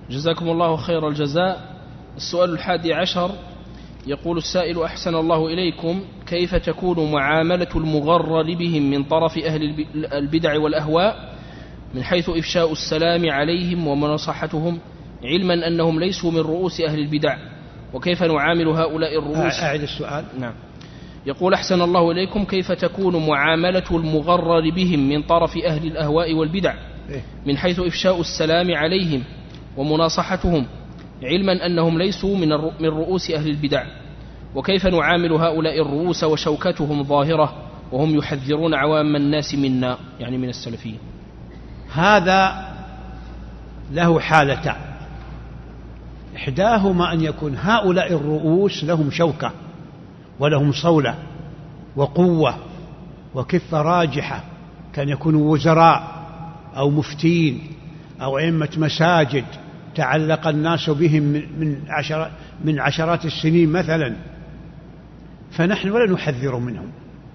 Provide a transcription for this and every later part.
جزاكم الله خير الجزاء. السؤال 11 يقول السائل: أحسن الله إليكم، كيف تكون معاملة المغرر بهم من طرف أهل البدع والأهواء من حيث إفشاء السلام عليهم ومناصحتهم، علما أنهم ليسوا من رؤوس أهل البدع، وكيف نعامل هؤلاء الرؤوس؟ أعد السؤال. نعم. يقول: أحسن الله إليكم، كيف تكون معاملة المغرر بهم من طرف أهل الأهواء والبدع من حيث إفشاء السلام عليهم ومناصحتهم، علما أنهم ليسوا من رؤوس أهل البدع، وكيف نعامل هؤلاء الرؤوس وشوكتهم ظاهرة وهم يحذرون عوام الناس منا، يعني من السلفيين؟ هذا له حالتان: إحداهما أن يكون هؤلاء الرؤوس لهم شوكة ولهم صولة وقوة وكفة راجحة، كان يكونوا وزراء أو مفتين أو أئمة مساجد تعلق الناس بهم من عشرات السنين مثلا، فنحن ولا نحذر منهم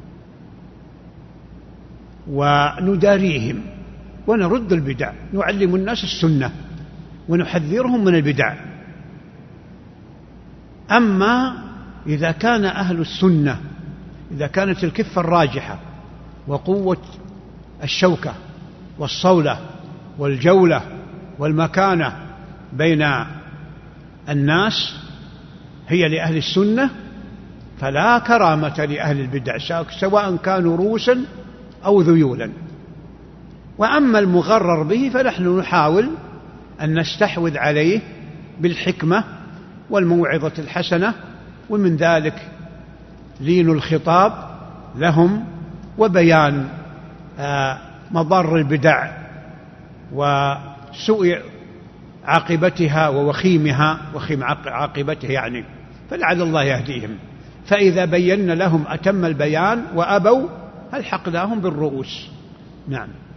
ونداريهم ونرد البدع، نعلم الناس السنة ونحذرهم من البدع. أما إذا كان أهل السنة، إذا كانت الكفة الراجحة وقوة الشوكة والصولة والجولة والمكانة بين الناس هي لأهل السنة، فلا كرامة لأهل البدع سواء كانوا رؤوسا أو ذيولا. وأما المغرر به فنحن نحاول أن نستحوذ عليه بالحكمة والموعظة الحسنة، ومن ذلك لين الخطاب لهم وبيان مضار البدع وسوء عاقبتها ووخيم عاقبتها يعني، فلعل الله يهديهم. فإذا بينا لهم أتم البيان وأبوا ألحقناهم بالرؤوس. نعم.